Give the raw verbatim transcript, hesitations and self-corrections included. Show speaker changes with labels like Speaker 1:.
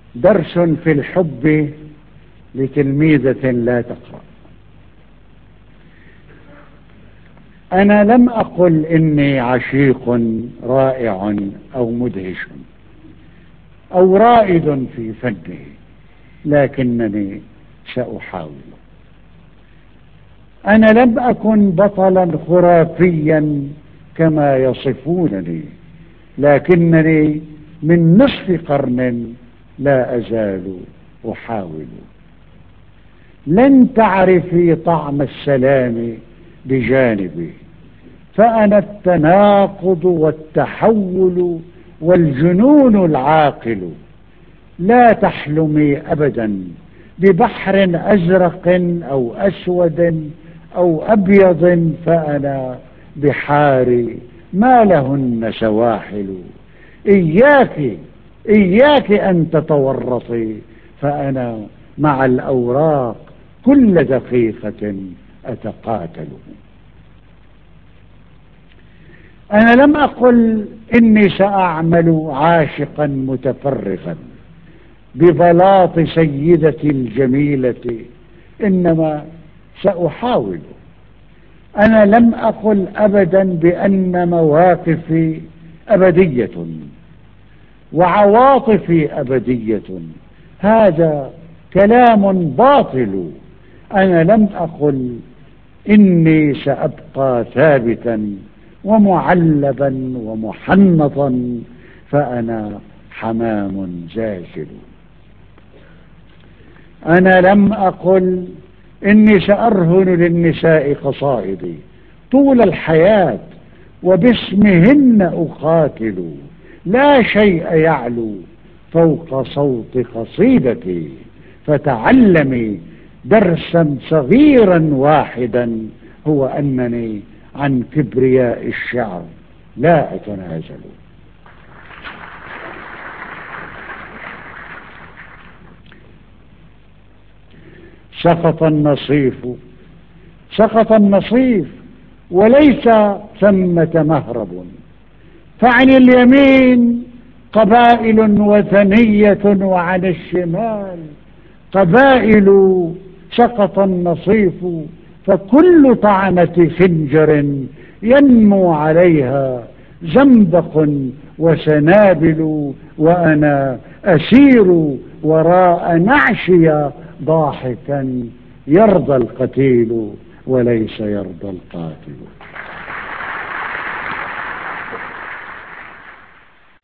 Speaker 1: درس في الحب لتلميذة لا تقرأ. أنا لم أقل إني عشيق رائع أو مدهش أو رائد في فنه، لكنني سأحاول. أنا لم أكن بطلا خرافيا كما يصفونني، لكنني من نصف قرن لا أزال أحاول. لن تعرفي طعم السلام بجانبي، فأنا التناقض والتحول والجنون العاقل. لا تحلمي أبدا ببحر أزرق أو أسود أو أبيض، فأنا بحاري ما لهن سواحل. إياك إياك أن تتورطي، فأنا مع الأوراق كل دقيقة أتقاتل. أنا لم أقل إني سأعمل عاشقا متفرغا ببلاط سيدتي الجميلة، إنما سأحاول. أنا لم أقل أبدا بأن مواقفي أبدية وعواطفي أبدية، هذا كلام باطل. أنا لم أقل إني سأبقى ثابتا ومعلبا ومحنطا، فأنا حمام زاجل. أنا لم أقل إني سأرهن للنساء قصائدي طول الحياة وباسمهن أقاتل. لا شيء يعلو فوق صوت قصيدتي، فتعلمي درسا صغيرا واحدا، هو أنني عن كبرياء الشعر لا أتنازل. سقط النصيف سقط النصيف وليس ثمة مهرب، فعن اليمين قبائل وثنية وعن الشمال قبائل. سقط النصيف فكل طعنة خنجر ينمو عليها زنبق وسنابل، وأنا أسير وراء نعشي ضاحكا يرضى القتيل وليس يرضى القاتل.